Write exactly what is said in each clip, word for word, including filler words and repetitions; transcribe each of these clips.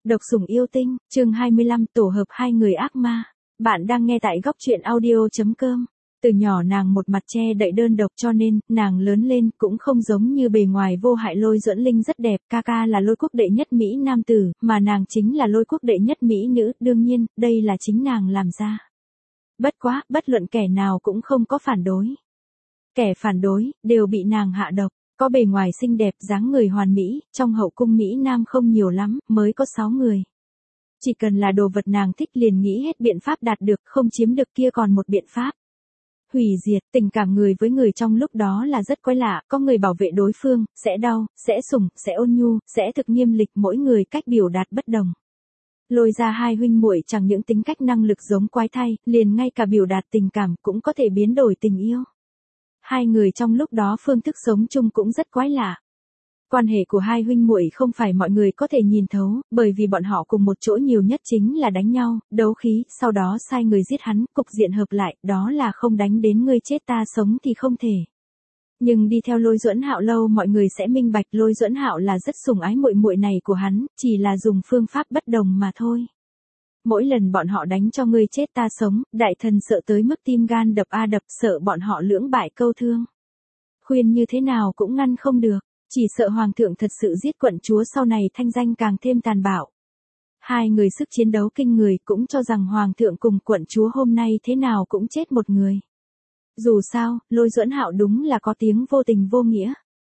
Độc sủng yêu tinh, chương hai mươi lăm tổ hợp hai người ác ma. Bạn đang nghe tại góc truyện audio.com. Từ nhỏ nàng một mặt che đậy đơn độc cho nên, nàng lớn lên cũng không giống như bề ngoài vô hại Lôi Duẫn Linh rất đẹp, ca ca là Lôi quốc đệ nhất Mỹ nam tử, mà nàng chính là Lôi quốc đệ nhất Mỹ nữ, đương nhiên, đây là chính nàng làm ra. Bất quá, bất luận kẻ nào cũng không có phản đối. Kẻ phản đối, đều bị nàng hạ độc. Có bề ngoài xinh đẹp, dáng người hoàn mỹ, trong hậu cung Mỹ Nam không nhiều lắm, mới có sáu người. Chỉ cần là đồ vật nàng thích liền nghĩ hết biện pháp đạt được, không chiếm được kia còn một biện pháp. Hủy diệt, tình cảm người với người trong lúc đó là rất quái lạ, có người bảo vệ đối phương, sẽ đau, sẽ sủng, sẽ ôn nhu, sẽ thực nghiêm lịch, mỗi người cách biểu đạt bất đồng. Lôi ra hai huynh muội chẳng những tính cách năng lực giống quái thai, liền ngay cả biểu đạt tình cảm cũng có thể biến đổi tình yêu. Hai người trong lúc đó phương thức sống chung cũng rất quái lạ. Quan hệ của hai huynh muội không phải mọi người có thể nhìn thấu, bởi vì bọn họ cùng một chỗ nhiều nhất chính là đánh nhau, đấu khí, sau đó sai người giết hắn, cục diện hợp lại, đó là không đánh đến ngươi chết ta sống thì không thể. Nhưng đi theo Lôi Duẫn Hạo lâu mọi người sẽ minh bạch Lôi Duẫn Hạo là rất sủng ái muội muội này của hắn, chỉ là dùng phương pháp bất đồng mà thôi. Mỗi lần bọn họ đánh cho ngươi chết ta sống, đại thần sợ tới mức tim gan đập a đập, sợ bọn họ lưỡng bại câu thương. Khuyên như thế nào cũng ngăn không được, chỉ sợ hoàng thượng thật sự giết quận chúa sau này thanh danh càng thêm tàn bạo. Hai người sức chiến đấu kinh người cũng cho rằng hoàng thượng cùng quận chúa hôm nay thế nào cũng chết một người. Dù sao, Lôi Duẫn Hạo đúng là có tiếng vô tình vô nghĩa.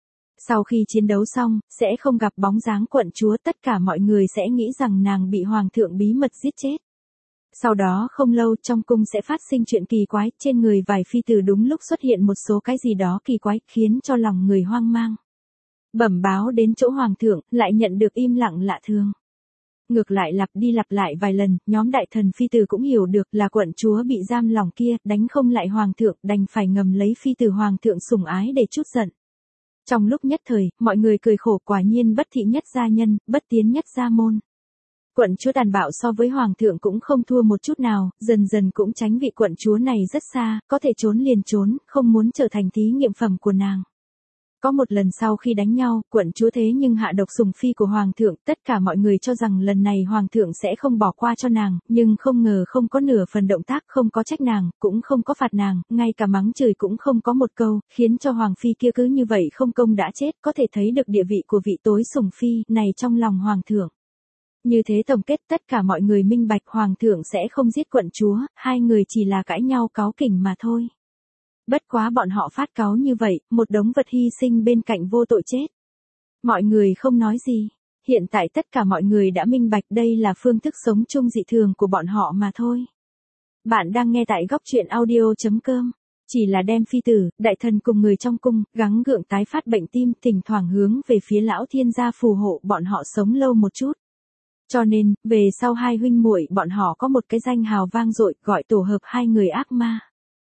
Sau khi chiến đấu xong, sẽ không gặp bóng dáng quận chúa, tất cả mọi người sẽ nghĩ rằng nàng bị hoàng thượng bí mật giết chết. Sau đó không lâu trong cung sẽ phát sinh chuyện kỳ quái, trên người vài phi tử đúng lúc xuất hiện một số cái gì đó kỳ quái, khiến cho lòng người hoang mang. Bẩm báo đến chỗ hoàng thượng, lại nhận được im lặng lạ thường. Ngược lại lặp đi lặp lại vài lần, nhóm đại thần phi tử cũng hiểu được là quận chúa bị giam lòng kia, đánh không lại hoàng thượng, đành phải ngầm lấy phi tử hoàng thượng sủng ái để trút giận. Trong lúc nhất thời, mọi người cười khổ, quả nhiên bất thị nhất gia nhân, bất tiến nhất gia môn. Quận chúa tàn bạo so với hoàng thượng cũng không thua một chút nào, dần dần cũng tránh vị quận chúa này rất xa, có thể trốn liền trốn, không muốn trở thành thí nghiệm phẩm của nàng. Có một lần sau khi đánh nhau, quận chúa thế nhưng hạ độc sủng phi của hoàng thượng, tất cả mọi người cho rằng lần này hoàng thượng sẽ không bỏ qua cho nàng, nhưng không ngờ không có nửa phần động tác, không có trách nàng, cũng không có phạt nàng, ngay cả mắng chửi cũng không có một câu, khiến cho hoàng phi kia cứ như vậy không công đã chết, có thể thấy được địa vị của vị tối sủng phi này trong lòng hoàng thượng. Như thế tổng kết tất cả mọi người minh bạch hoàng thượng sẽ không giết quận chúa, hai người chỉ là cãi nhau cáu kỉnh mà thôi. Bất quá bọn họ phát cáu như vậy, một đống vật hy sinh bên cạnh vô tội chết. Mọi người không nói gì. Hiện tại tất cả mọi người đã minh bạch đây là phương thức sống chung dị thường của bọn họ mà thôi. Bạn đang nghe tại góc truyện audio.com. Chỉ là đem phi tử, đại thần cùng người trong cung, gắng gượng tái phát bệnh tim, thỉnh thoảng hướng về phía lão thiên gia phù hộ bọn họ sống lâu một chút. Cho nên, về sau hai huynh muội bọn họ có một cái danh hào vang dội, gọi tổ hợp hai người ác ma.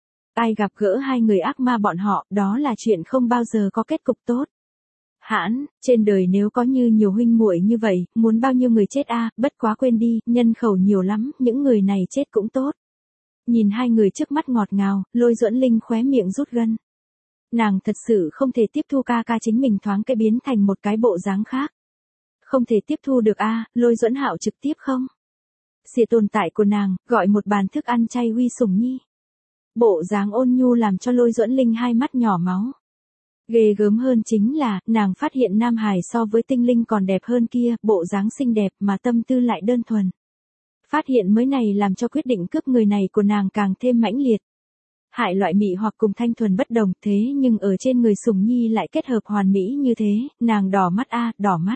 Ai gặp gỡ hai người ác ma bọn họ, đó là chuyện không bao giờ có kết cục tốt. Hãn, trên đời nếu có như nhiều huynh muội như vậy, muốn bao nhiêu người chết a, bất quá quên đi, nhân khẩu nhiều lắm, những người này chết cũng tốt. Nhìn hai người trước mắt ngọt ngào, Lôi Duẫn Linh khóe miệng rút gân. Nàng thật sự không thể tiếp thu ca ca chính mình thoáng cái biến thành một cái bộ dáng khác. Không thể tiếp thu được a, Lôi Duẫn Hạo trực tiếp không. Sự tồn tại của nàng, gọi một bàn thức ăn chay huy sủng nhi. Bộ dáng ôn nhu làm cho Lôi Duẫn Linh hai mắt nhỏ máu. Ghê gớm hơn chính là, nàng phát hiện Nam Hải so với tinh linh còn đẹp hơn kia, bộ dáng xinh đẹp mà tâm tư lại đơn thuần. Phát hiện mới này làm cho quyết định cướp người này của nàng càng thêm mãnh liệt. Hại loại mị hoặc cùng thanh thuần bất đồng, thế nhưng ở trên người sủng nhi lại kết hợp hoàn mỹ như thế, nàng đỏ mắt a, đỏ mắt.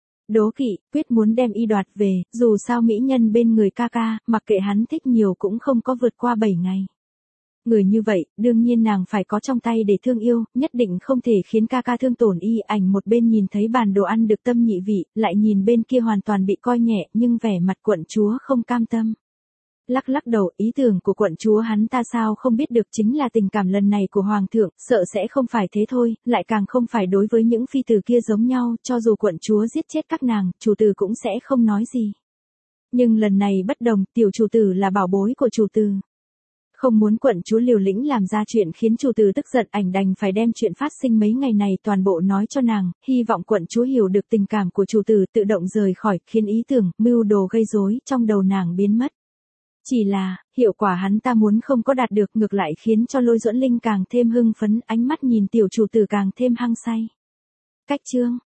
Đố kỵ, quyết muốn đem y đoạt về, dù sao mỹ nhân bên người ca ca, mặc kệ hắn thích nhiều cũng không có vượt qua bảy ngày. Người như vậy, đương nhiên nàng phải có trong tay để thương yêu, nhất định không thể khiến ca ca thương tổn y. Ảnh một bên nhìn thấy bàn đồ ăn được tâm nhị vị, lại nhìn bên kia hoàn toàn bị coi nhẹ, nhưng vẻ mặt quận chúa không cam tâm. Lắc lắc đầu, ý tưởng của quận chúa hắn ta sao không biết được, chính là tình cảm lần này của hoàng thượng, sợ sẽ không phải thế thôi, lại càng không phải đối với những phi tử kia giống nhau, cho dù quận chúa giết chết các nàng, chủ tử cũng sẽ không nói gì. Nhưng lần này bất đồng, tiểu chủ tử là bảo bối của chủ tử. Không muốn quận chúa liều lĩnh làm ra chuyện khiến chủ tử tức giận, ảnh đành phải đem chuyện phát sinh mấy ngày này toàn bộ nói cho nàng, hy vọng quận chúa hiểu được tình cảm của chủ tử, tự động rời khỏi, khiến ý tưởng, mưu đồ gây rối trong đầu nàng biến mất. Chỉ là, hiệu quả hắn ta muốn không có đạt được, ngược lại khiến cho Lôi Duẫn Linh càng thêm hưng phấn, ánh mắt nhìn tiểu chủ tử càng thêm hăng say. Cách chương